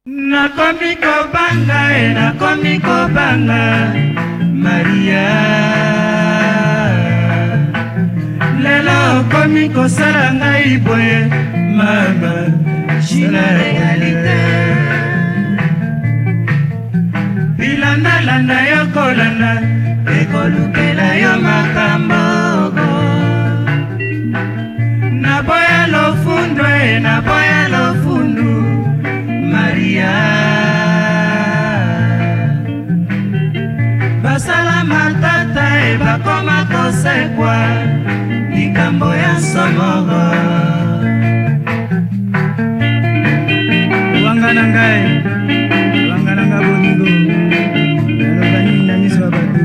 Nakomi kobanga Maria. Lelo komi kosala ngai boye mama, jina realite. Bilanda yo kolanda ekolukela yo makambo. Naboya lofundu Maria. Basala matata bakoma kosekwa likambo ya somogo. Wangana nga bolingo nalobani na miso ya batu.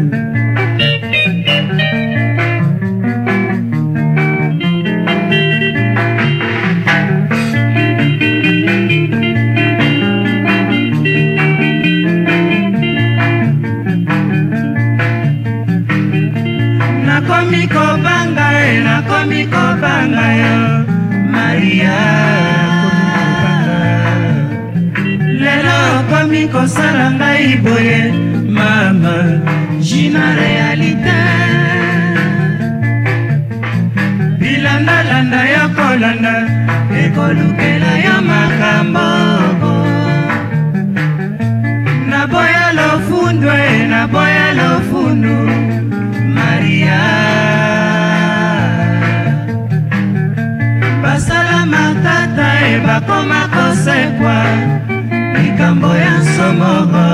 Nakomi kobanga yo Maria. Lelo komi kosala ngai boye mama, jina realite. Bilanda yo kolanda ekolukela yo makambo. Naboya lofundu Maria. Basala matata bakoma kosekwa likambo ya somogo.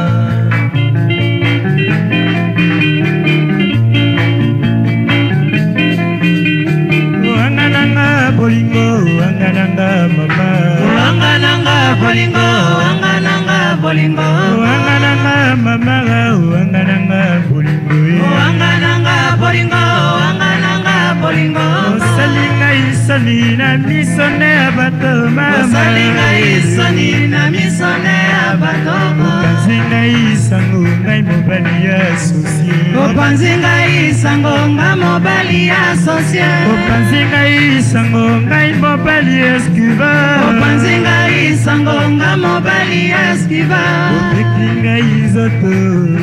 Wangananga bolingo, wangananga mama. Wangananga bolingo, wangananga bolingo. Wangananga mama, wangananga bolingo. Wangananga bolingo, wangananga bolingo. Salinga isoni na misone abato mama. Salinga isoni na misone abato. Opanzinga isango ngai mobali associé. Opanzinga isango ngai mobali associé. Opanzinga isango ngai mobali esquiva. Opanzinga isango ngai mobali esquiva. Otekinga izoto.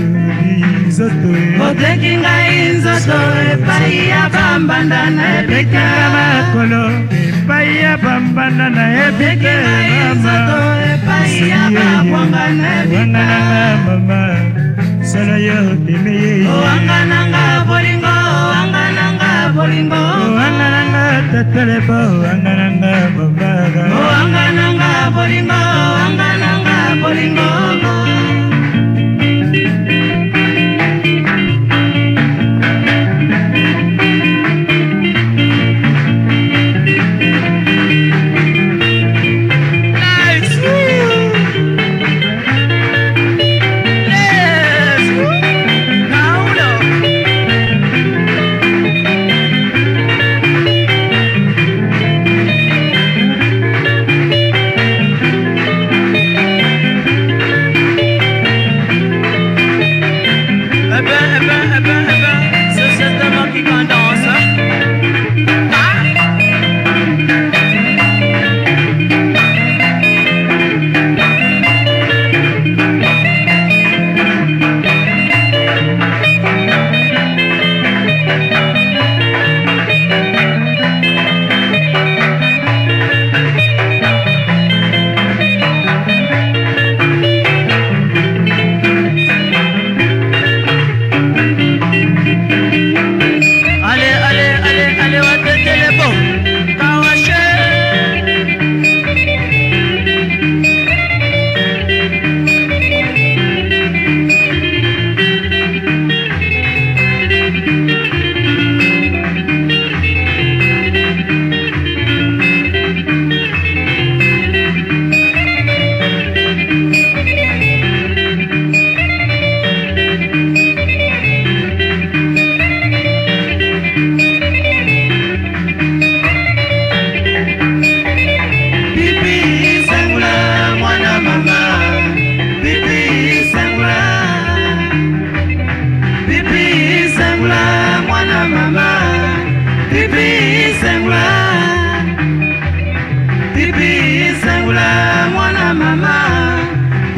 Otekinga inzoto epai ya bambanda na ebeke makolo. Epai ya bambanda na ebeke inzoto epai ya bakwanga na ebeke mama. Sala yo temeye. Wangananga bolingo, wangananga bolingo. Wangananga tatalebo, wangananga mama. Wangananga bolingo, wangananga bolingo.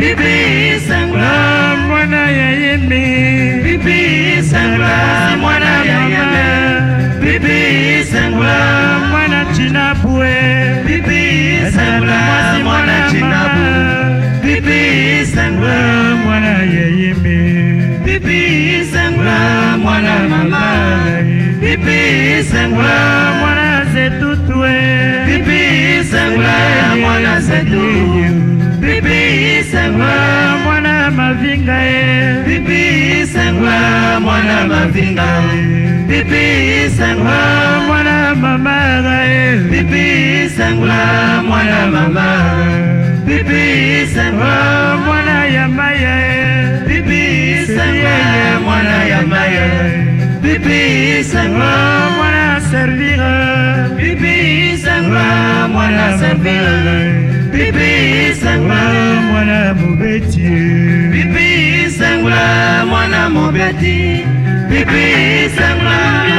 Pipi Sangla mwana ya yeme Pipi Sangla mwana ya yeme Pipi Sangla mwana Chinabwe Pipi Sangla mwana Chinabu Pipi Sangla mwana ya yeme Pipi Sangla mwana mama Pipi Sangla mwana Zetutwe Pipi Sangla mwana Zetu Pipi Sangla mwana Mavinga Pipi Sangla mwana Mavinga Pipi Sangla mwana Mamaga Pipi Sangla mwana mama Pipi Sangla mwana Yamaya Pipi Sangla mwana Yamaya Pipi Sangla mwana Servira Pipi Sangla mwana Servira Pipi Sangla mwana Mubeti Pipi Sangla mwana Mubeti Pipi Sangla